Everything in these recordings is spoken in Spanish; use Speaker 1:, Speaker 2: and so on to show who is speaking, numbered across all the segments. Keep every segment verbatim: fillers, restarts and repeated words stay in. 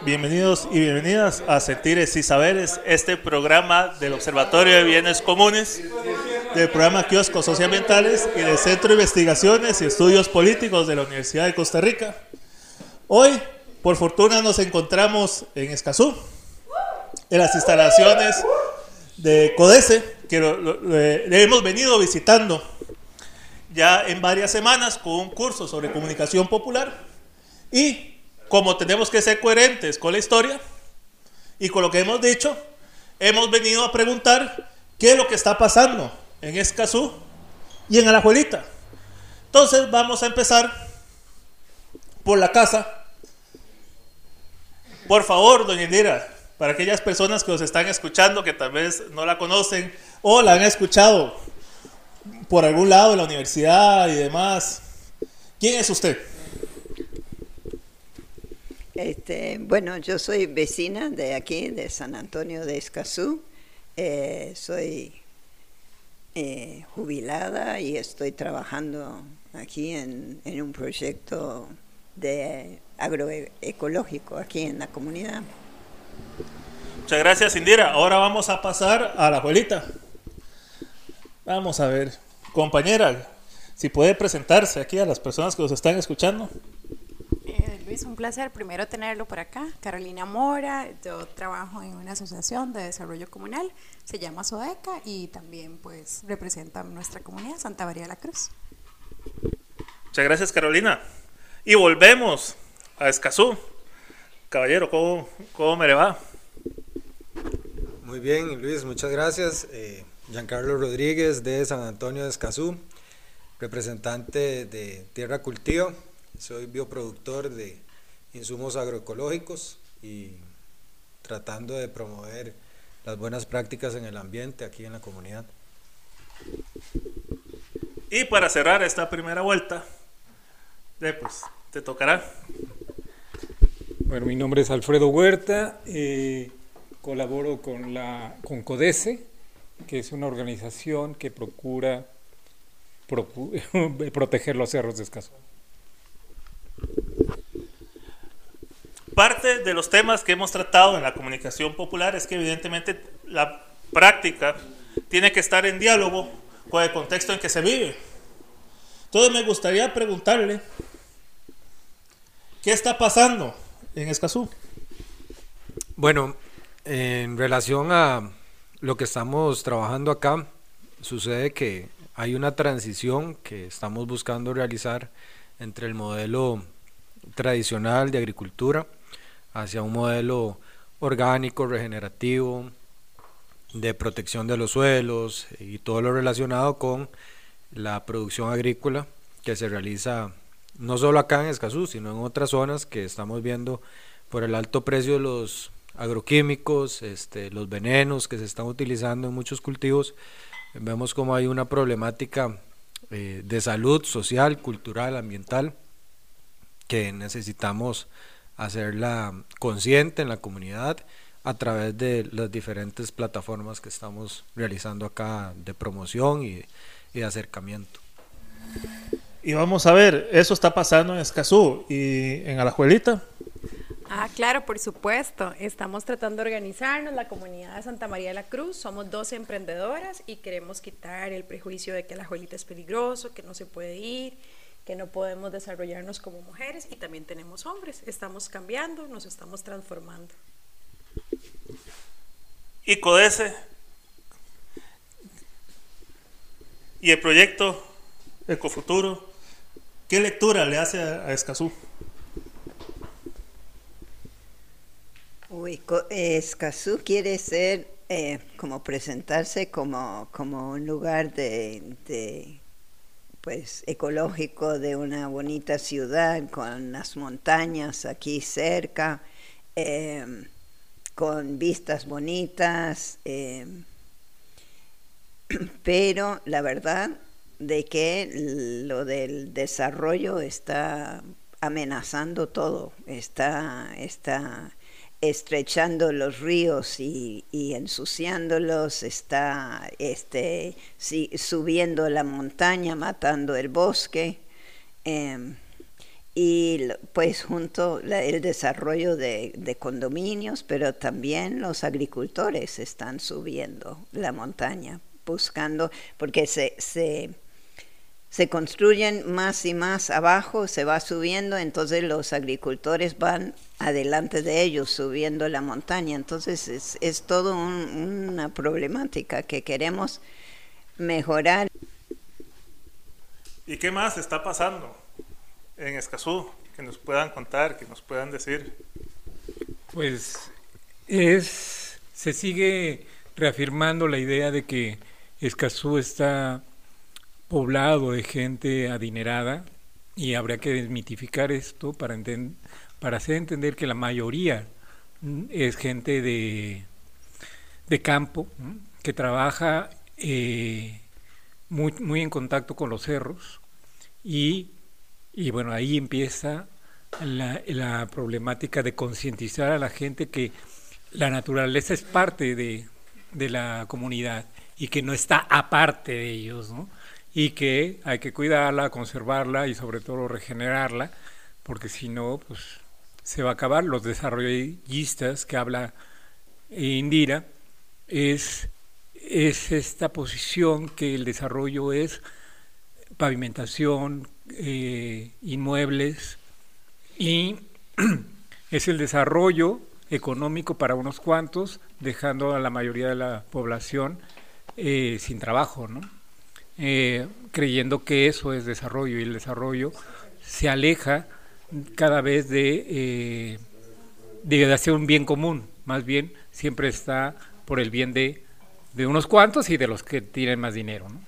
Speaker 1: Bienvenidos y bienvenidas a Sentires y Saberes, este programa del Observatorio de Bienes Comunes, del programa Kioscos Socioambientales y del Centro de Investigaciones y Estudios Políticos de la Universidad de Costa Rica. Hoy, por fortuna, nos encontramos en Escazú, en las instalaciones de CODESE, que lo, lo, le hemos venido visitando ya en varias semanas con un curso sobre comunicación popular. Y como tenemos que ser coherentes con la historia y con lo que hemos dicho, hemos venido a preguntar qué es lo que está pasando en Escazú y en Alajuelita. Entonces vamos a empezar por la casa. Por favor, doña Indira, para aquellas personas que nos están escuchando que tal vez no la conocen o la han escuchado por algún lado de la universidad y demás, ¿quién es usted?
Speaker 2: Este, bueno, yo soy vecina de aquí, de San Antonio de Escazú. Eh, soy eh, jubilada y estoy trabajando aquí en, en un proyecto de agroecológico aquí en la comunidad.
Speaker 1: Muchas gracias, Indira. Ahora vamos a pasar a la abuelita. Vamos a ver, compañera, si puede presentarse aquí a las personas que nos están escuchando.
Speaker 3: Es un placer primero tenerlo por acá. Carolina Mora, yo trabajo en una asociación de desarrollo comunal, se llama SODECA y también pues representa nuestra comunidad Santa María de la Cruz.
Speaker 1: Muchas gracias, Carolina. Y volvemos a Escazú. Caballero, ¿cómo, cómo me le va?
Speaker 4: Muy bien, Luis, muchas gracias. Eh, Giancarlo Rodríguez de San Antonio de Escazú, representante de Tierra Cultivo. Soy bioproductor de insumos agroecológicos y tratando de promover las buenas prácticas en el ambiente aquí en la comunidad.
Speaker 1: Y para cerrar esta primera vuelta, eh, pues te tocará.
Speaker 5: Bueno, mi nombre es Alfredo Huerta, eh, colaboro con, la, con CODESE, que es una organización que procura procu- proteger los cerros de Escazú.
Speaker 1: Parte de los temas que hemos tratado en la comunicación popular es que evidentemente la práctica tiene que estar en diálogo con el contexto en que se vive. Entonces me gustaría preguntarle, ¿qué está pasando en Escazú?
Speaker 4: Bueno, en relación a lo que estamos trabajando acá, sucede que hay una transición que estamos buscando realizar entre el modelo tradicional de agricultura hacia un modelo orgánico, regenerativo, de protección de los suelos y todo lo relacionado con la producción agrícola que se realiza no solo acá en Escazú, sino en otras zonas que estamos viendo por el alto precio de los agroquímicos, este, los venenos que se están utilizando en muchos cultivos. Vemos como hay una problemática eh, de salud social, cultural, ambiental, que necesitamos hacerla consciente en la comunidad a través de las diferentes plataformas que estamos realizando acá de promoción y, y de acercamiento.
Speaker 1: Y vamos a ver, eso está pasando en Escazú y en Alajuelita.
Speaker 3: Ah, claro, por supuesto. Estamos tratando de organizarnos, la comunidad de Santa María de la Cruz. Somos doce emprendedoras y queremos quitar el prejuicio de que Alajuelita es peligroso, que no se puede ir, que no podemos desarrollarnos como mujeres, y también tenemos hombres. Estamos cambiando, nos estamos transformando.
Speaker 1: Y CODESE y el proyecto Ecofuturo, ¿qué lectura le hace a, a Escazú?
Speaker 2: Uy, Escazú quiere ser, eh, como presentarse como, como un lugar de, de pues ecológico, de una bonita ciudad con las montañas aquí cerca, eh, con vistas bonitas, eh, pero la verdad de que lo del desarrollo está amenazando todo, está, está estrechando los ríos y, y ensuciándolos, está este, sí, subiendo la montaña, matando el bosque, eh, y pues junto la, el desarrollo de, de condominios, pero también los agricultores están subiendo la montaña, buscando, porque se, se, se construyen más y más abajo, se va subiendo, entonces los agricultores van adelante de ellos subiendo la montaña, entonces es, es todo un, una problemática que queremos mejorar.
Speaker 1: ¿Y qué más está pasando en Escazú? Que nos puedan contar, que nos puedan decir.
Speaker 5: Pues es, se sigue reafirmando la idea de que Escazú está poblado de gente adinerada y habría que desmitificar esto para, enten, para hacer entender que la mayoría es gente de, de campo, ¿no? Que trabaja eh, muy, muy en contacto con los cerros y, y bueno, ahí empieza la, la problemática de concientizar a la gente que la naturaleza es parte de, de la comunidad y que no está aparte de ellos, ¿no? Y que hay que cuidarla, conservarla y sobre todo regenerarla, porque si no, pues se va a acabar. Los desarrollistas que habla Indira es, es esta posición que el desarrollo es pavimentación, eh, inmuebles, y es el desarrollo económico para unos cuantos, dejando a la mayoría de la población eh, sin trabajo, ¿no? Eh, creyendo que eso es desarrollo, y el desarrollo se aleja cada vez de, eh, de hacer un bien común, más bien siempre está por el bien de, de unos cuantos y de los que tienen más dinero, ¿no?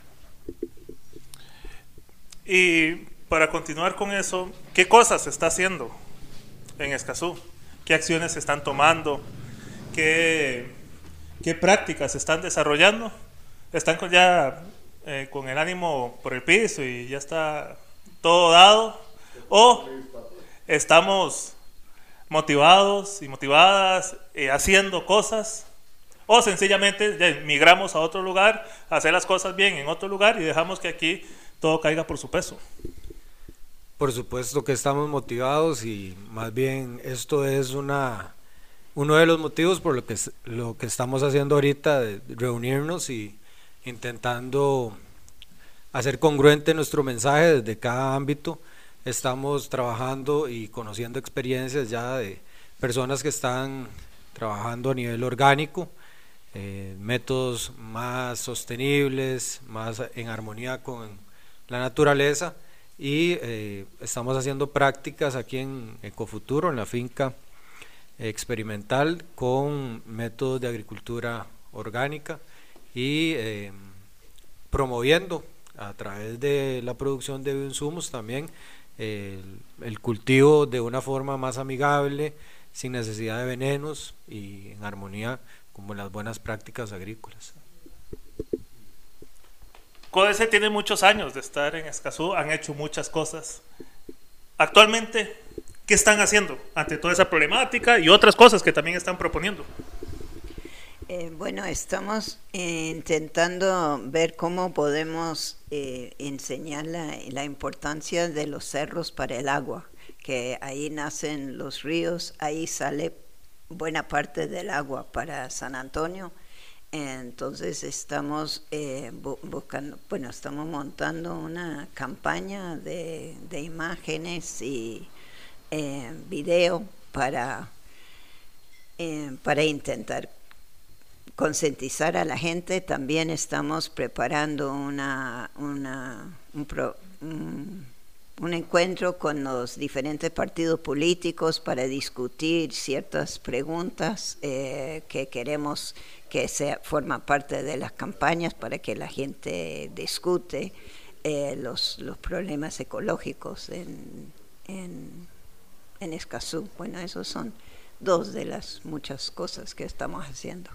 Speaker 1: Y para continuar con eso, ¿qué cosas se está haciendo en Escazú? ¿Qué acciones se están tomando? ¿Qué, qué prácticas se están desarrollando? ¿Están con ya eh, con el ánimo por el piso y ya está todo dado? ¿O estamos motivados y motivadas eh, haciendo cosas? ¿O sencillamente ya, migramos a otro lugar, a hacer las cosas bien en otro lugar y dejamos que aquí todo caiga por su peso?
Speaker 4: Por supuesto que estamos motivados, y más bien esto es una uno de los motivos por lo que lo que estamos haciendo ahorita, de reunirnos y intentando hacer congruente nuestro mensaje desde cada ámbito. Estamos trabajando y conociendo experiencias ya de personas que están trabajando a nivel orgánico, eh, métodos más sostenibles, más en armonía con la naturaleza, y eh, estamos haciendo prácticas aquí en Ecofuturo, en la finca experimental, con métodos de agricultura orgánica y eh, promoviendo a través de la producción de bioinsumos también eh, el, el cultivo de una forma más amigable, sin necesidad de venenos y en armonía con las buenas prácticas agrícolas.
Speaker 1: CODECE tiene muchos años de estar en Escazú, han hecho muchas cosas. Actualmente, ¿qué están haciendo ante toda esa problemática y otras cosas que también están proponiendo?
Speaker 2: Eh, bueno, estamos eh, intentando ver cómo podemos eh, enseñar la, la importancia de los cerros para el agua, que ahí nacen los ríos, ahí sale buena parte del agua para San Antonio. Entonces estamos eh, bu buscando, bueno, estamos montando una campaña de, de imágenes y eh, video para, eh, para intentar concientizar a la gente. También estamos preparando una, una, un, pro, un, un encuentro con los diferentes partidos políticos para discutir ciertas preguntas eh, que queremos que sea, forma parte de las campañas, para que la gente discute eh, los, los problemas ecológicos en, en, en Escazú. Bueno, esos son dos de las muchas cosas que estamos haciendo.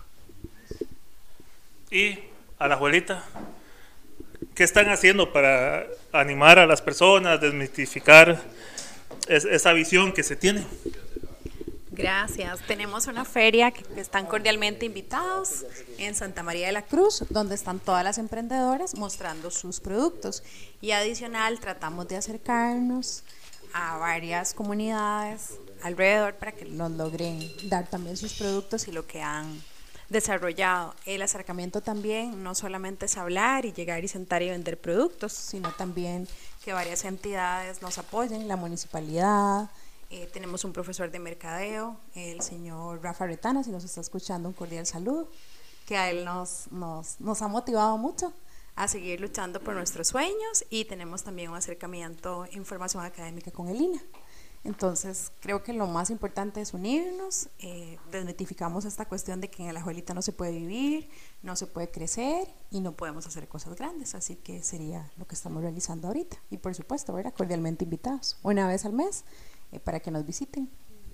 Speaker 1: Y a la abuelita, ¿qué están haciendo para animar a las personas, desmitificar es, esa visión que se tiene?
Speaker 3: Gracias. Tenemos una feria que están cordialmente invitados en Santa María de la Cruz, donde están todas las emprendedoras mostrando sus productos. Y adicional, tratamos de acercarnos a varias comunidades alrededor para que nos logren dar también sus productos y lo que han desarrollado. El acercamiento también no solamente es hablar y llegar y sentar y vender productos, sino también que varias entidades nos apoyen, la municipalidad, eh, tenemos un profesor de mercadeo, el señor Rafa Retana, si nos está escuchando, un cordial saludo, que a él nos, nos, nos ha motivado mucho a seguir luchando por nuestros sueños, y tenemos también un acercamiento en formación académica con el I N A. Entonces creo que lo más importante es unirnos, eh, desmitificamos esta cuestión de que en Alajuelita no se puede vivir, no se puede crecer y no podemos hacer cosas grandes, así que sería lo que estamos realizando ahorita, y por supuesto, ¿verdad?, cordialmente invitados una vez al mes eh, para que nos visiten.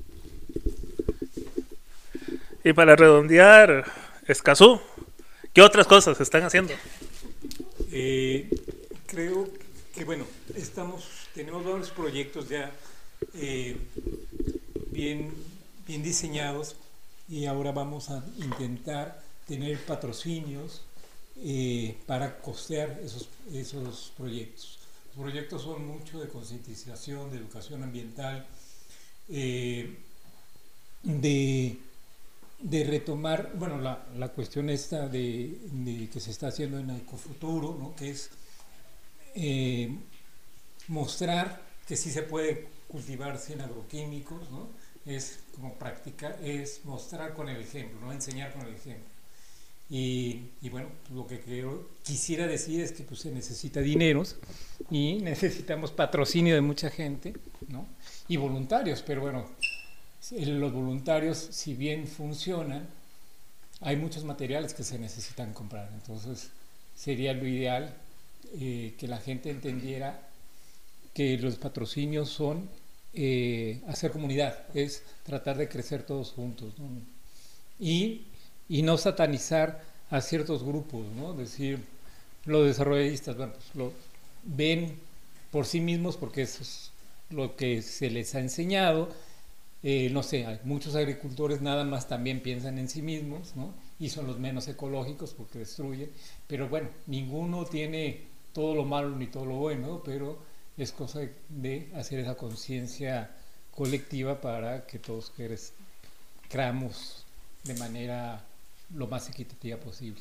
Speaker 1: Y para redondear, Escazú, ¿qué otras cosas se están haciendo?
Speaker 5: Eh, creo que, bueno, estamos, tenemos varios proyectos ya eh, bien, bien diseñados, y ahora vamos a intentar tener patrocinios eh, para costear esos, esos proyectos. Los proyectos son mucho de concientización, de educación ambiental, eh, de, de retomar, bueno, la, la cuestión esta de, de que se está haciendo en Ecofuturo, ¿no?, que es eh, mostrar que sí se puede cultivar sin agroquímicos, ¿no? Es como practicar, es mostrar con el ejemplo, no enseñar con el ejemplo. Y, y bueno, lo que creo, quisiera decir es que pues, se necesita dineros y necesitamos patrocinio de mucha gente, ¿no?, y voluntarios, pero bueno, los voluntarios, si bien funcionan, hay muchos materiales que se necesitan comprar. Entonces sería lo ideal eh, que la gente entendiera que los patrocinios son eh, hacer comunidad, es tratar de crecer todos juntos, ¿no? y, y no satanizar a ciertos grupos, ¿no? Decir, los desarrollistas, bueno, pues lo ven por sí mismos porque eso es lo que se les ha enseñado. Eh, no sé, hay muchos agricultores nada más también piensan en sí mismos, ¿no?, y son los menos ecológicos porque destruyen, pero bueno, ninguno tiene todo lo malo ni todo lo bueno, pero es cosa de hacer esa conciencia colectiva para que todos creamos de manera lo más equitativa posible.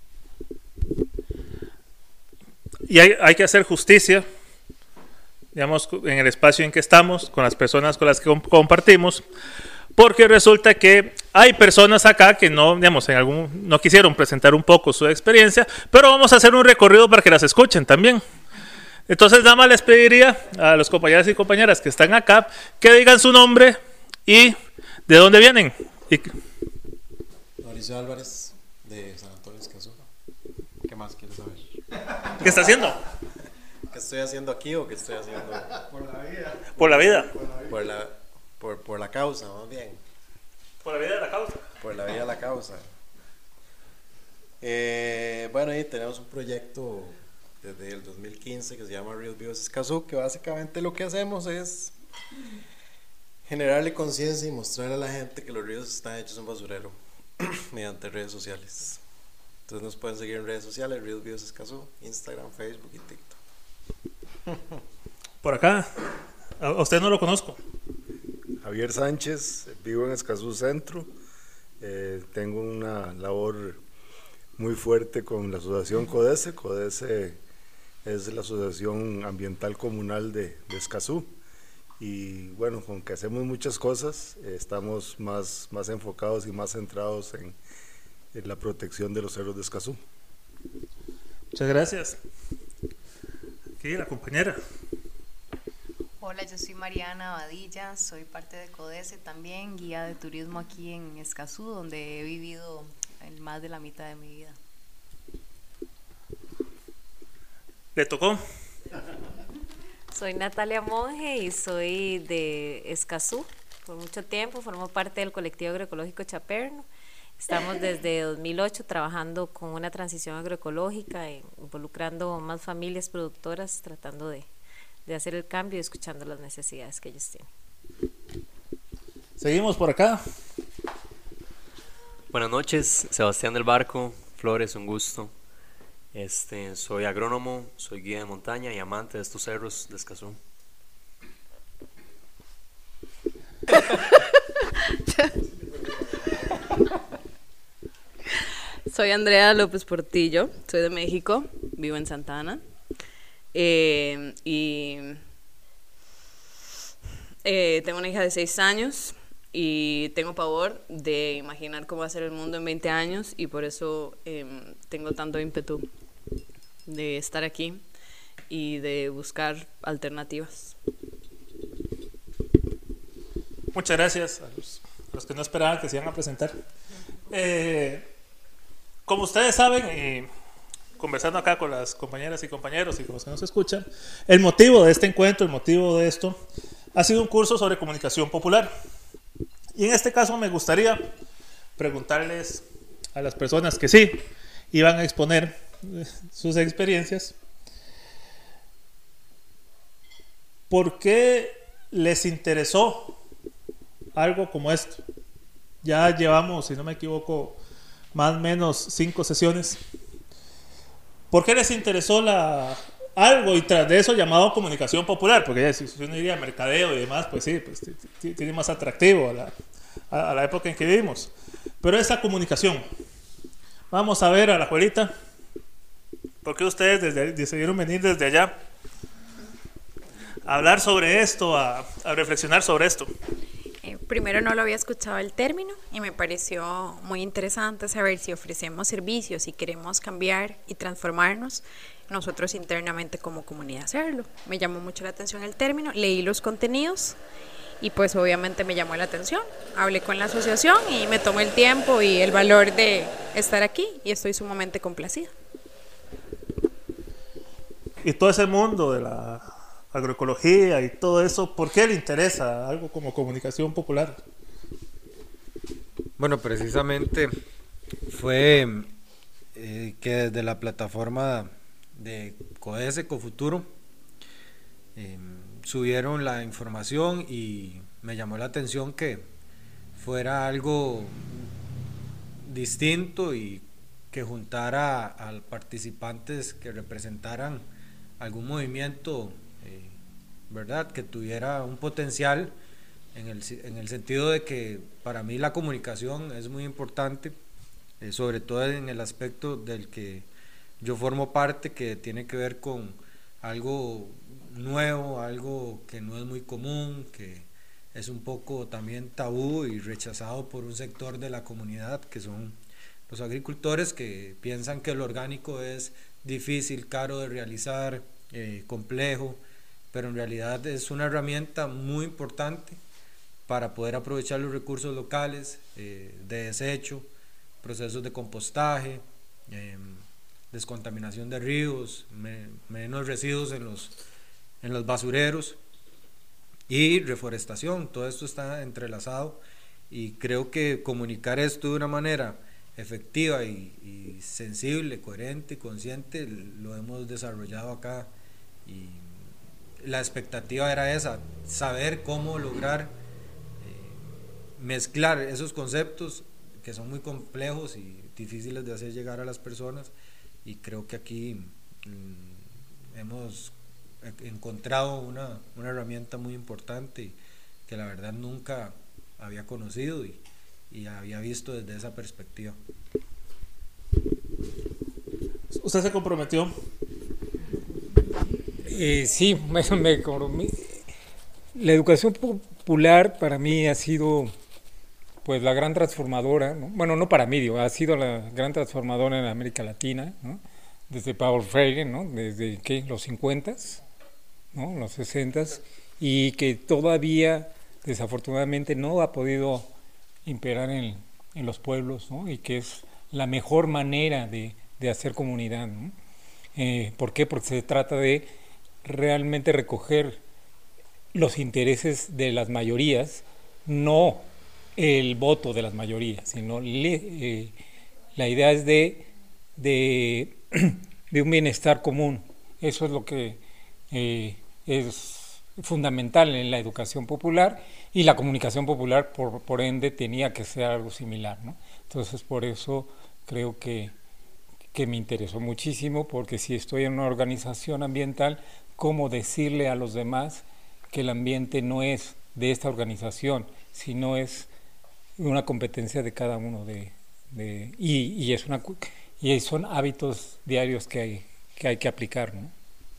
Speaker 1: Y hay, hay que hacer justicia, digamos, en el espacio en que estamos, con las personas con las que comp- compartimos, porque resulta que hay personas acá que no, digamos, en algún, no quisieron presentar un poco su experiencia, pero vamos a hacer un recorrido para que las escuchen también. Entonces nada más les pediría a los compañeros y compañeras que están acá que digan su nombre y de dónde vienen. Y...
Speaker 6: Mauricio Álvarez, de San Antonio Escazú. ¿Qué más quieres saber?
Speaker 1: ¿Qué está haciendo?
Speaker 6: ¿Qué estoy haciendo aquí o qué estoy haciendo?
Speaker 1: Por la vida. Por la vida.
Speaker 6: Por la, por, por la causa, más bien.
Speaker 1: Por la vida de la causa.
Speaker 6: Por la vida de la causa. Eh, bueno, ahí tenemos un proyecto desde el dos mil quince que se llama Ríos Vivos Escazú, que básicamente lo que hacemos es generarle conciencia y mostrarle a la gente que los ríos están hechos un basurero mediante redes sociales. Entonces nos pueden seguir en redes sociales, Ríos Vivos Escazú, Instagram, Facebook y TikTok.
Speaker 1: Por acá, a usted no lo conozco.
Speaker 7: Javier Sánchez, vivo en Escazú Centro, eh, tengo una labor muy fuerte con la asociación CODESE. CODESE es la asociación ambiental comunal de, de Escazú, y bueno, con que hacemos muchas cosas, eh, estamos más, más enfocados y más centrados en, en la protección de los cerros de Escazú.
Speaker 1: Muchas gracias. Aquí la compañera.
Speaker 8: Hola, yo soy Mariana Badilla, soy parte de CODESE también, guía de turismo aquí en Escazú, donde he vivido en más de la mitad de mi vida.
Speaker 1: ¿Le tocó?
Speaker 9: Soy Natalia Monge y soy de Escazú. Por mucho tiempo formo parte del colectivo agroecológico Chaperno. Estamos desde dos mil ocho trabajando con una transición agroecológica, involucrando más familias productoras, tratando de, de hacer el cambio y escuchando las necesidades que ellos tienen.
Speaker 1: Seguimos por acá.
Speaker 10: Buenas noches, Sebastián del Barco Flores, un gusto. Este, soy agrónomo, soy guía de montaña y amante de estos cerros de Escazú.
Speaker 11: Soy Andrea López Portillo, soy de México, vivo en Santa Ana. Eh, y eh, tengo una hija de seis años y tengo pavor de imaginar cómo va a ser el mundo en veinte años, y por eso eh, tengo tanto ímpetu de estar aquí y de buscar alternativas.
Speaker 1: Muchas gracias a los, a los que no esperaban que se iban a presentar. Eh, como ustedes saben, eh, conversando acá con las compañeras y compañeros y con los que nos escuchan, el motivo de este encuentro, el motivo de esto, ha sido un curso sobre comunicación popular. Y en este caso me gustaría preguntarles a las personas que sí iban a exponer sus experiencias, ¿por qué les interesó algo como esto? Ya llevamos, si no me equivoco, más o menos cinco sesiones. ¿Por qué les interesó la, algo y tras de eso llamado comunicación popular? Porque ya, si uno diría mercadeo y demás, pues sí, pues, tiene más atractivo a la, a, a la época en que vivimos. Pero esa comunicación, vamos a ver a la abuelita, ¿por qué ustedes desde, decidieron venir desde allá a hablar sobre esto, a, a reflexionar sobre esto?
Speaker 3: Primero, no lo había escuchado el término y me pareció muy interesante saber si ofrecemos servicios y queremos cambiar y transformarnos, nosotros internamente como comunidad hacerlo. Me llamó mucho la atención el término, leí los contenidos y pues obviamente me llamó la atención. Hablé con la asociación y me tomó el tiempo y el valor de estar aquí y estoy sumamente complacida.
Speaker 1: Y todo ese mundo de la agroecología y todo eso, ¿por qué le interesa algo como comunicación popular?
Speaker 4: Bueno, precisamente fue eh, que desde la plataforma de CODES Ecofuturo eh, subieron la información y me llamó la atención que fuera algo distinto y que juntara a, a participantes que representaran algún movimiento, eh, ¿verdad?, que tuviera un potencial en el, en el sentido de que para mí la comunicación es muy importante, eh, sobre todo en el aspecto del que yo formo parte, que tiene que ver con algo nuevo, algo que no es muy común, que es un poco también tabú y rechazado por un sector de la comunidad, que son los agricultores, que piensan que lo orgánico es difícil, caro de realizar, eh, complejo, pero en realidad es una herramienta muy importante para poder aprovechar los recursos locales, eh, de desecho, procesos de compostaje, eh, descontaminación de ríos, me, menos residuos en los, en los basureros y reforestación. Todo esto está entrelazado y creo que comunicar esto de una manera efectiva y, y sensible, coherente y consciente lo hemos desarrollado acá, y la expectativa era esa, saber cómo lograr eh, mezclar esos conceptos que son muy complejos y difíciles de hacer llegar a las personas, y creo que aquí mmm, hemos encontrado una, una herramienta muy importante que la verdad nunca había conocido y, y había visto desde esa perspectiva.
Speaker 1: ¿Usted se comprometió?
Speaker 5: Eh, sí, me, me comprometí. La educación popular para mí ha sido pues la gran transformadora, ¿no? Bueno, no para mí, digo, ha sido la gran transformadora en América Latina, ¿no? Desde Paulo Freire, ¿no? Desde ¿qué? Los cincuentas, ¿no? Los sesentas, y que todavía desafortunadamente no ha podido imperar en, en los pueblos, ¿no? Y que es la mejor manera de, de hacer comunidad, ¿no? Eh, ¿Por qué? Porque se trata de realmente recoger los intereses de las mayorías, no el voto de las mayorías, sino le, eh, la idea es de, de, de un bienestar común. Eso es lo que eh, es fundamental en la educación popular, y la comunicación popular, por, por ende, tenía que ser algo similar, ¿no? Entonces, por eso creo que, que me interesó muchísimo, porque si estoy en una organización ambiental, ¿cómo decirle a los demás que el ambiente no es de esta organización, sino es una competencia de cada uno de, de y, y es una y son hábitos diarios que hay que hay que aplicar, ¿no?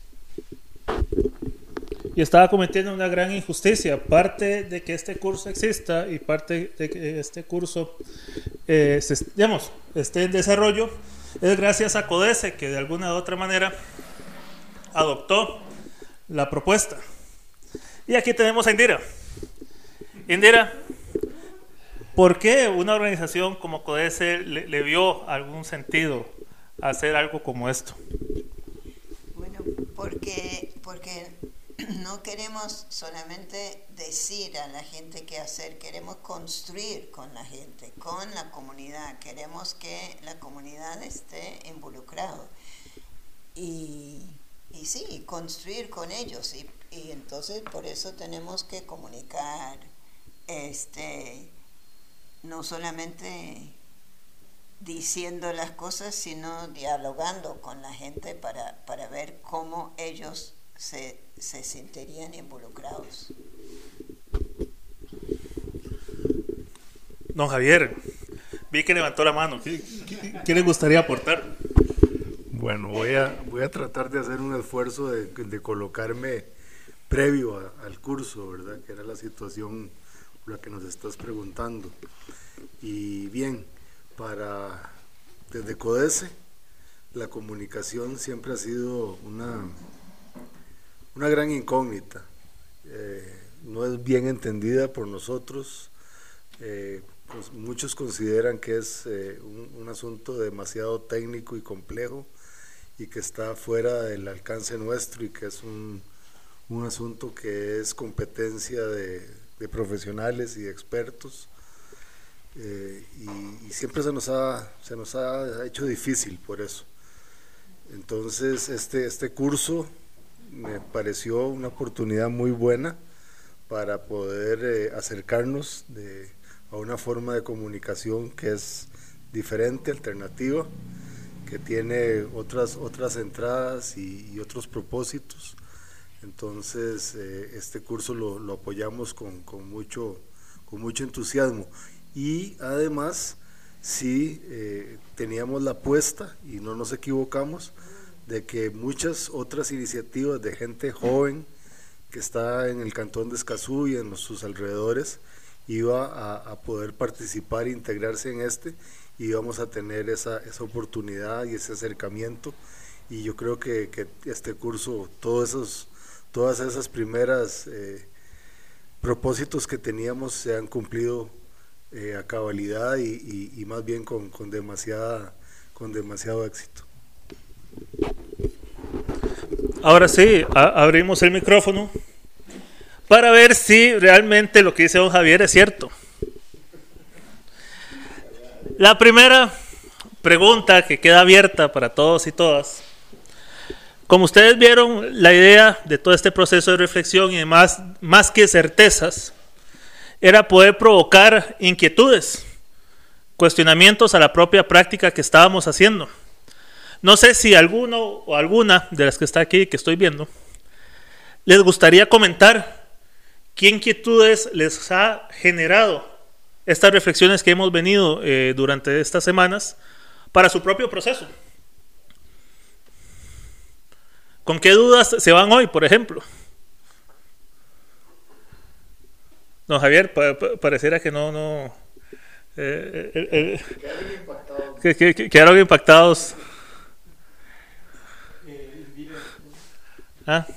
Speaker 1: Y estaba cometiendo una gran injusticia. Parte de que este curso exista y parte de que este curso eh, se, digamos, esté en desarrollo es gracias a CODECE, que de alguna u otra manera adoptó la propuesta. Y aquí tenemos a Indira. Indira, ¿por qué una organización como CODECE le, le vio algún sentido a hacer algo como esto?
Speaker 2: Bueno, porque, porque no queremos solamente decir a la gente qué hacer, queremos construir con la gente, con la comunidad, queremos que la comunidad esté involucrada y, y sí, construir con ellos y, y entonces por eso tenemos que comunicar, este, no solamente diciendo las cosas, sino dialogando con la gente para, para ver cómo ellos se, se sentirían involucrados.
Speaker 1: Don Javier, vi que levantó la mano. ¿Qué, qué, qué le gustaría aportar?
Speaker 7: Bueno, voy a, voy a tratar de hacer un esfuerzo de, de colocarme previo a, al curso, ¿verdad? Que era la situación por la que nos estás preguntando. Y bien, para desde CODECE, la comunicación siempre ha sido una, una gran incógnita. Eh, no es bien entendida por nosotros. Eh, pues muchos consideran que es eh, un, un asunto demasiado técnico y complejo y que está fuera del alcance nuestro y que es un, un asunto que es competencia de, de profesionales y de expertos. Eh, y, y siempre se nos ha se nos ha hecho difícil por eso. Entonces este este curso me pareció una oportunidad muy buena para poder eh, acercarnos de, a una forma de comunicación que es diferente, alternativa, que tiene otras otras entradas y, y otros propósitos. Entonces eh, este curso lo, lo apoyamos con, con mucho con mucho entusiasmo. Y además sí eh, teníamos la apuesta, y no nos equivocamos, de que muchas otras iniciativas de gente joven que está en el cantón de Escazú y en los, sus alrededores iba a, a poder participar e integrarse en este, y íbamos a tener esa, esa oportunidad y ese acercamiento. Y yo creo que, que este curso, todos esos, todas esas primeras eh, propósitos que teníamos se han cumplido Eh, a cabalidad y, y, y más bien con, con, demasiada, con demasiado éxito.
Speaker 1: Ahora sí, a, abrimos el micrófono para ver si realmente lo que dice don Javier es cierto. La primera pregunta que queda abierta para todos y todas: como ustedes vieron, la idea de todo este proceso de reflexión y demás, más que certezas, era poder provocar inquietudes, cuestionamientos a la propia práctica que estábamos haciendo. No sé si alguno o alguna de las que está aquí, que estoy viendo, les gustaría comentar qué inquietudes les ha generado estas reflexiones que hemos venido eh, durante estas semanas para su propio proceso. ¿Con qué dudas se van hoy, por ejemplo? Don Javier, pa, pa, pareciera que no, no eh, eh, eh, quedaron impactados. Que, que, que quedaron impactados. ¿Ah?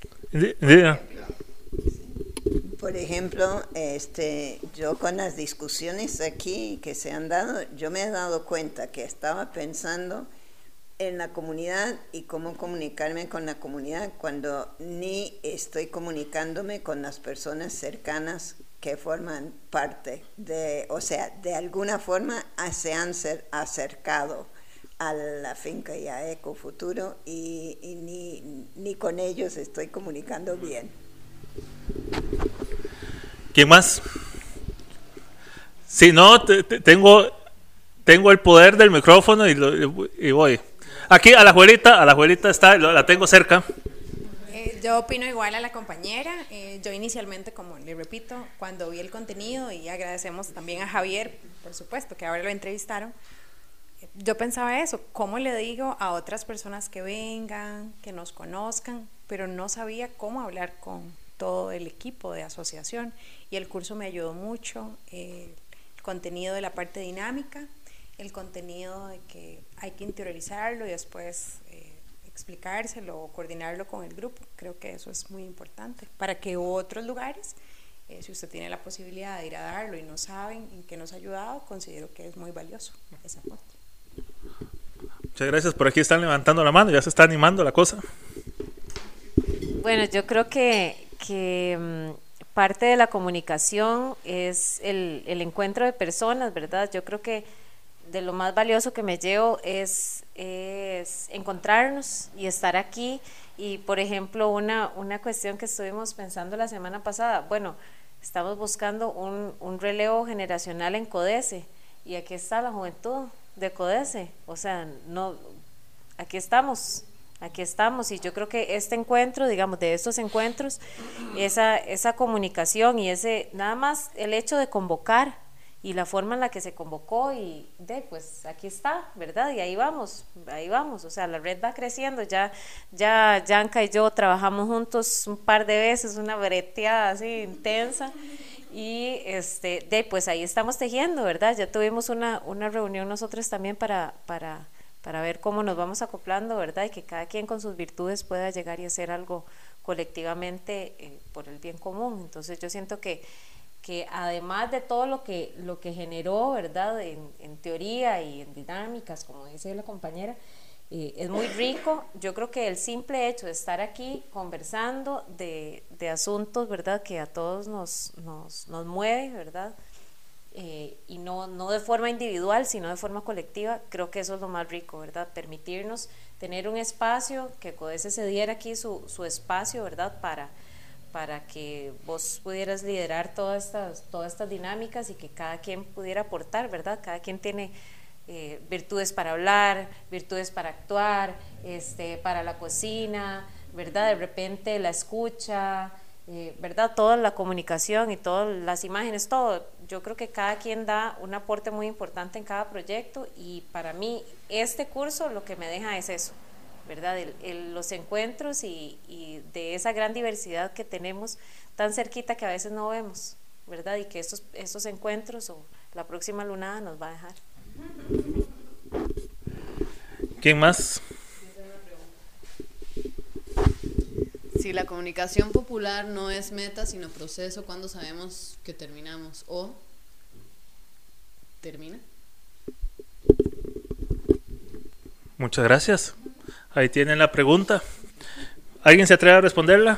Speaker 2: Por ejemplo, este, yo con las discusiones aquí que se han dado, yo me he dado cuenta que estaba pensando en la comunidad y cómo comunicarme con la comunidad cuando ni estoy comunicándome con las personas cercanas que forman parte de, o sea, de alguna forma se han acercado a la finca y a Ecofuturo y, y ni, ni con ellos estoy comunicando bien.
Speaker 1: ¿Quién más? Si no, te, te, tengo, tengo el poder del micrófono y, lo, y voy. Aquí a la abuelita, a la abuelita está, la tengo cerca.
Speaker 3: Eh, Yo opino igual a la compañera. Eh, yo inicialmente, como le repito, cuando vi el contenido, y agradecemos también a Javier, por supuesto, que ahora lo entrevistaron, yo pensaba eso, ¿cómo le digo a otras personas que vengan, que nos conozcan? Pero no sabía cómo hablar con todo el equipo de asociación, y el curso me ayudó mucho. Eh, el contenido de la parte dinámica, el contenido de que hay que interiorizarlo y después eh, explicárselo o coordinarlo con el grupo. Creo que eso es muy importante para que otros lugares, eh, si usted tiene la posibilidad de ir a darlo y no saben en qué nos ha ayudado, considero que es muy valioso ese aporte.
Speaker 1: Muchas gracias. Por aquí están levantando la mano, ya se está animando la cosa.
Speaker 9: Bueno, yo creo que, que um, parte de la comunicación es el, el encuentro de personas, ¿verdad? Yo creo que de lo más valioso que me llevo es, es encontrarnos y estar aquí. Y por ejemplo, una, una cuestión que estuvimos pensando la semana pasada, bueno, estamos buscando un, un relevo generacional en CODESE, y aquí está la juventud de CODESE, o sea, no, aquí estamos, aquí estamos, y yo creo que este encuentro, digamos, de estos encuentros, esa, esa comunicación y ese, nada más el hecho de convocar y la forma en la que se convocó, y de pues aquí está, ¿verdad? Y ahí vamos, ahí vamos, o sea, la red va creciendo. Ya, ya Yanka y yo trabajamos juntos un par de veces, una breteada así intensa, y este, de pues ahí estamos tejiendo, ¿verdad? Ya tuvimos una, una reunión nosotros también para, para, para ver cómo nos vamos acoplando, ¿verdad? Y que cada quien con sus virtudes pueda llegar y hacer algo colectivamente eh, por el bien común. Entonces yo siento que que además de todo lo que, lo que generó, ¿verdad?, en, en teoría y en dinámicas, como dice la compañera, eh, es muy rico. Yo creo que el simple hecho de estar aquí conversando de, de asuntos, ¿verdad?, que a todos nos, nos, nos mueve, ¿verdad?, eh, y no, no de forma individual, sino de forma colectiva, creo que eso es lo más rico, ¿verdad?, permitirnos tener un espacio, que CODESE se diera aquí su, su espacio, ¿verdad?, para... para que vos pudieras liderar todas estas, todas estas dinámicas, y que cada quien pudiera aportar, ¿verdad? Cada quien tiene eh, virtudes para hablar, virtudes para actuar, este, para la cocina, ¿verdad? De repente la escucha, eh, ¿verdad? Toda la comunicación y todas las imágenes, todo. Yo creo que cada quien da un aporte muy importante en cada proyecto, y para mí este curso lo que me deja es eso, ¿verdad? El, el, los encuentros y, y de esa gran diversidad que tenemos tan cerquita que a veces no vemos, ¿verdad? Y que estos, estos encuentros o la próxima lunada nos va a dejar.
Speaker 1: ¿Quién más?
Speaker 11: Si la comunicación popular no es meta sino proceso, ¿cuándo sabemos que terminamos o termina?
Speaker 1: Muchas gracias. Ahí tienen la pregunta. ¿Alguien se atreve a responderla?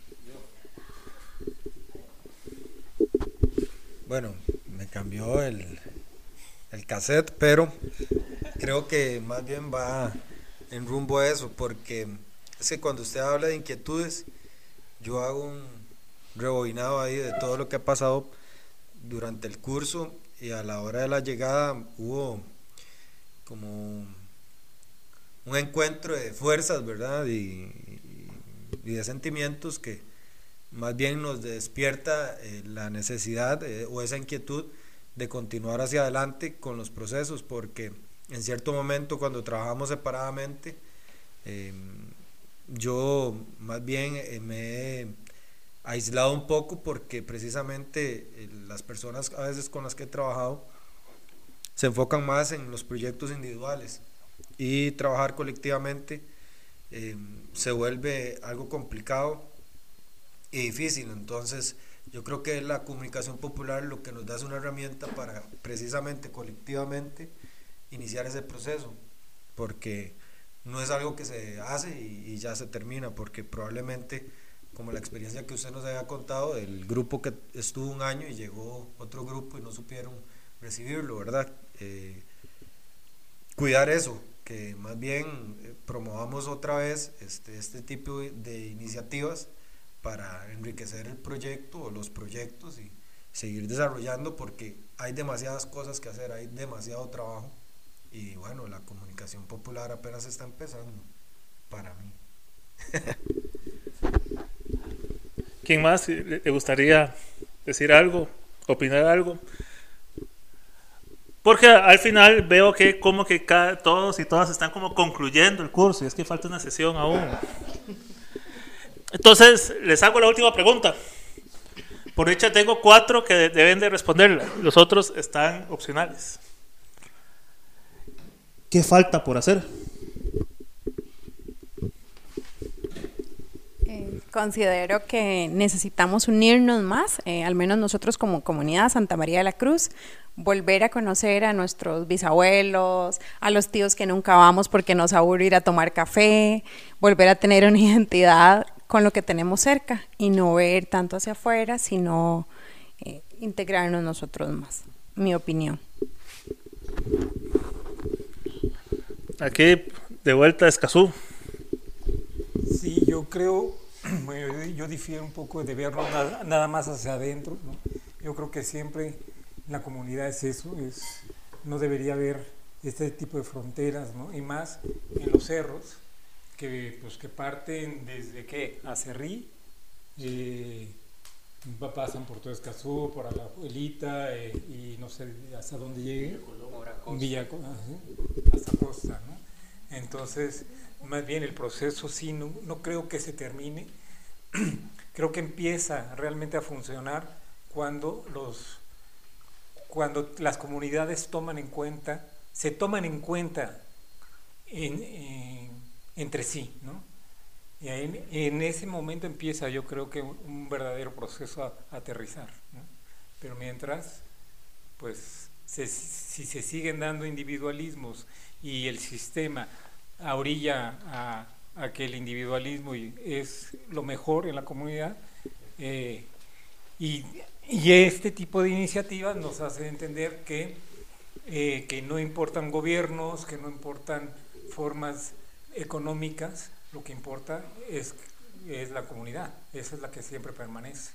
Speaker 4: Bueno, me cambió el, el cassette, pero creo que más bien va en rumbo a eso, porque es que cuando usted habla de inquietudes, yo hago un rebobinado ahí de todo lo que ha pasado durante el curso, y a la hora de la llegada hubo como un encuentro de fuerzas, ¿verdad? Y, y de sentimientos que más bien nos despierta eh, la necesidad eh, o esa inquietud de continuar hacia adelante con los procesos, porque en cierto momento cuando trabajamos separadamente, eh, yo más bien eh, me he aislado un poco, porque precisamente eh, las personas a veces con las que he trabajado se enfocan más en los proyectos individuales, y trabajar colectivamente eh, se vuelve algo complicado y difícil. Entonces yo creo que la comunicación popular lo que nos da es una herramienta para precisamente colectivamente iniciar ese proceso, porque no es algo que se hace y, y ya se termina, porque probablemente, como la experiencia que usted nos había contado, el grupo que estuvo un año y llegó otro grupo y no supieron recibirlo, ¿verdad? Eh, cuidar eso, que más bien eh, promovamos otra vez este, este tipo de iniciativas para enriquecer el proyecto o los proyectos y seguir desarrollando, porque hay demasiadas cosas que hacer, hay demasiado trabajo, y bueno, la comunicación popular apenas está empezando para mí.
Speaker 1: ¿Quién más le gustaría decir algo, opinar algo? Porque al final veo que como que cada, todos y todas están como concluyendo el curso y es que falta una sesión aún. Entonces les hago la última pregunta. Por dicha tengo cuatro que deben de responderla, los otros están opcionales. ¿Qué falta por hacer?
Speaker 3: Eh, considero que necesitamos unirnos más, eh, al menos nosotros como comunidad Santa María de la Cruz, volver a conocer a nuestros bisabuelos, a los tíos que nunca vamos porque nos aburre ir a tomar café, volver a tener una identidad con lo que tenemos cerca y no ver tanto hacia afuera, sino eh, integrarnos nosotros más, mi opinión.
Speaker 1: Aquí de vuelta a Escazú.
Speaker 5: Sí, yo creo, bueno, yo, yo difiero un poco de verlo nada, nada más hacia adentro, ¿no? Yo creo que siempre la comunidad es eso, es, no debería haber este tipo de fronteras, ¿no? Y más en los cerros, que, pues, que parten desde ¿qué? Acerrí, eh, pasan por todo Escazú, por Alajuelita, eh, y no sé hasta dónde llegue, Villa, hasta Costa, ¿no? Entonces, más bien el proceso sí, no, no creo que se termine, creo que empieza realmente a funcionar cuando los cuando las comunidades toman en cuenta, se toman en cuenta en, en, entre sí, ¿no? Y en, en ese momento empieza, yo creo que un, un verdadero proceso a, a aterrizar, ¿no? Pero mientras, pues, se, si se siguen dando individualismos y el sistema orilla a, a que el individualismo es lo mejor en la comunidad, eh, y, y este tipo de iniciativas nos hace entender que, eh, que no importan gobiernos, que no importan formas económicas, lo que importa es, es la comunidad, esa es la que siempre permanece.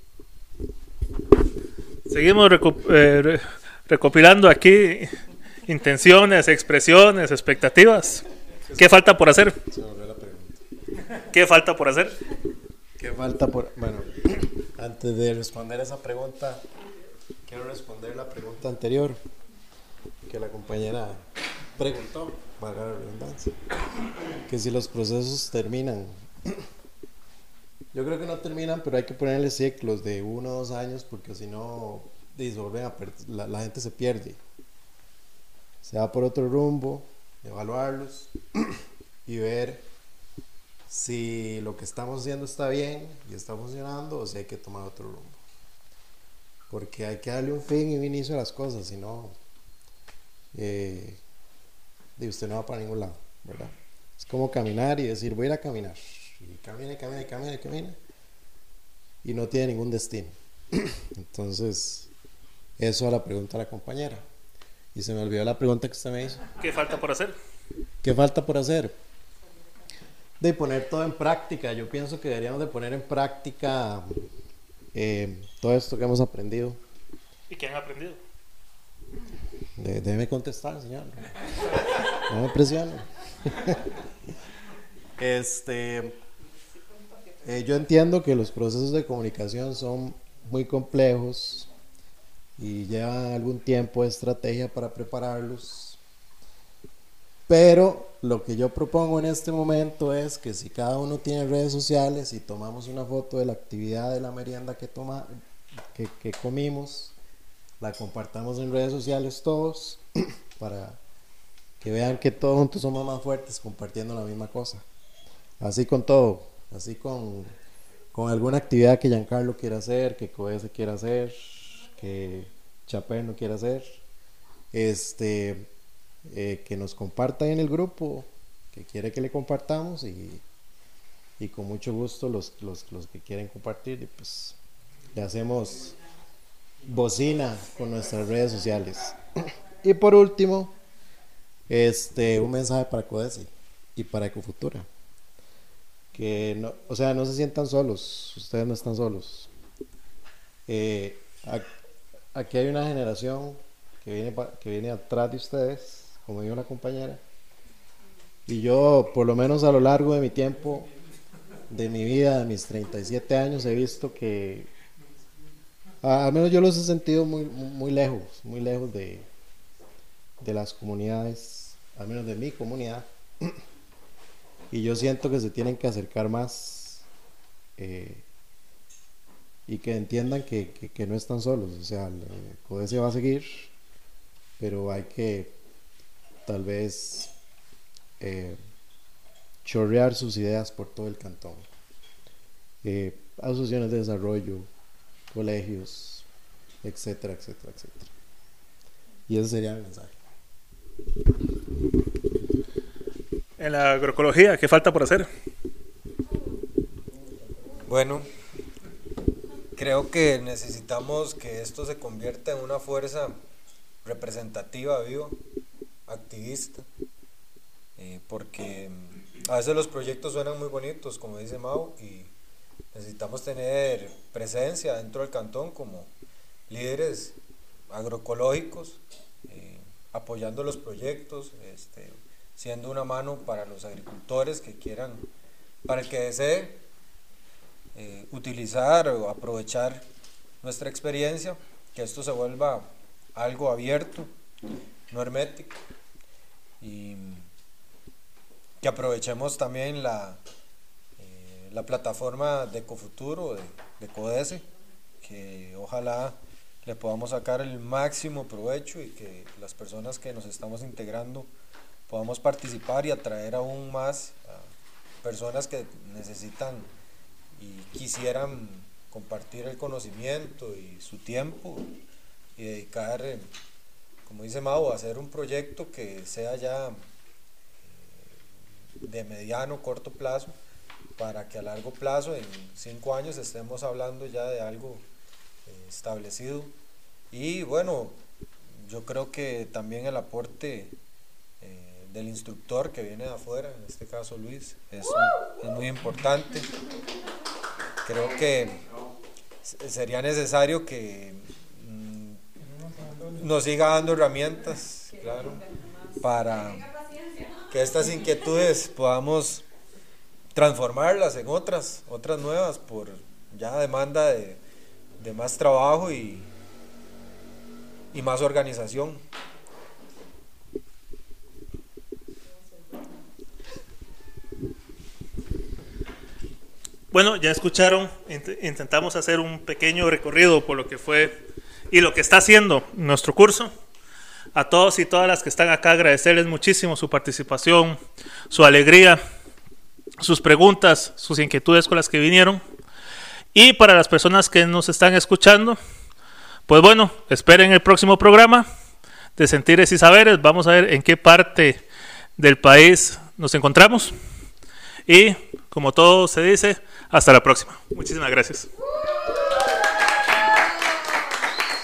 Speaker 1: Seguimos recu eh, re recopilando aquí intenciones, expresiones, expectativas. ¿Qué falta por hacer?
Speaker 6: Se volvió la pregunta.
Speaker 1: ¿Qué falta por hacer?
Speaker 6: ¿Qué falta por...? Bueno, antes de responder esa pregunta, quiero responder la pregunta anterior que la compañera preguntó, para la redundancia, que si los procesos terminan. Yo creo que no terminan, pero hay que ponerle ciclos de uno o dos años, porque si no, la, la gente se pierde. Se va por otro rumbo, evaluarlos y ver si lo que estamos haciendo está bien y está funcionando, o si hay que tomar otro rumbo. Porque hay que darle un fin y un inicio a las cosas, si no, eh, usted no va para ningún lado, ¿verdad? Es como caminar y decir, voy a ir a caminar. Y camina, camina, camina, camina. Y no tiene ningún destino. Entonces, eso a la pregunta de la compañera. Y se me olvidó la pregunta que usted me hizo.
Speaker 1: ¿Qué falta por hacer?
Speaker 6: ¿Qué falta por hacer? De poner todo en práctica. Yo pienso que deberíamos de poner en práctica eh, todo esto que hemos aprendido.
Speaker 1: ¿Y qué han aprendido?
Speaker 6: De, déjeme contestar, señor. No me presione. Este, eh, yo entiendo que los procesos de comunicación son muy complejos y llevan algún tiempo de estrategia para prepararlos, pero lo que yo propongo en este momento es que si cada uno tiene redes sociales y tomamos una foto de la actividad de la merienda que, toma, que, que comimos, la compartamos en redes sociales todos para que vean que todos juntos somos más fuertes compartiendo la misma cosa. Así con todo, así con, con alguna actividad que Giancarlo quiera hacer, que Codese quiera hacer, que Chaperno quiera hacer, este, eh, que nos compartan en el grupo, que quiere que le compartamos y, y con mucho gusto los, los, los que quieren compartir, pues le hacemos bocina con nuestras redes sociales. Y por último, este, un mensaje para Codese y para Ecofutura. Que no, o sea, no se sientan solos, ustedes no están solos. Eh, aquí hay una generación que viene, que viene atrás de ustedes, como dijo la compañera, y yo, por lo menos a lo largo de mi tiempo, de mi vida, de mis treinta y siete años, he visto que, a- al menos yo los he sentido muy, muy lejos, muy lejos de, de las comunidades, al menos de mi comunidad. Y yo siento que se tienen que acercar más, eh, y que entiendan que, que, que no están solos. O sea, el CODESE va a seguir, pero hay que tal vez eh, chorrear sus ideas por todo el cantón. Eh, asociaciones de desarrollo, colegios, etcétera, etcétera, etcétera. Y ese sería el mensaje.
Speaker 1: En la agroecología, ¿qué falta por hacer?
Speaker 4: Bueno, creo que necesitamos que esto se convierta en una fuerza representativa, viva, activista, eh, porque a veces los proyectos suenan muy bonitos, como dice Mau, y necesitamos tener presencia dentro del cantón como líderes agroecológicos, eh, apoyando los proyectos, este, siendo una mano para los agricultores que quieran, para el que desee eh, utilizar o aprovechar nuestra experiencia, que esto se vuelva algo abierto, no hermético, y que aprovechemos también la, eh, la plataforma de Ecofuturo, de, de CODESE, que ojalá le podamos sacar el máximo provecho y que las personas que nos estamos integrando podamos participar y atraer aún más a personas que necesitan y quisieran compartir el conocimiento y su tiempo y dedicar, eh, como dice Mau, a hacer un proyecto que sea ya eh, de mediano, corto plazo, para que a largo plazo, en cinco años, estemos hablando ya de algo eh, establecido. Y bueno, yo creo que también el aporte eh, del instructor que viene de afuera, en este caso Luis, es, es muy importante. Creo que sería necesario que mmm, nos siga dando herramientas, claro, para que estas inquietudes podamos transformarlas en otras, otras nuevas, por ya demanda de, de más trabajo y, y más organización.
Speaker 1: Bueno, ya escucharon, int- intentamos hacer un pequeño recorrido por lo que fue y lo que está haciendo nuestro curso. A todos y todas las que están acá, agradecerles muchísimo su participación, su alegría, sus preguntas, sus inquietudes con las que vinieron. Y para las personas que nos están escuchando, pues bueno, esperen el próximo programa de Sentires y Saberes. Vamos a ver en qué parte del país nos encontramos. Y como todo se dice, hasta la próxima. Muchísimas gracias.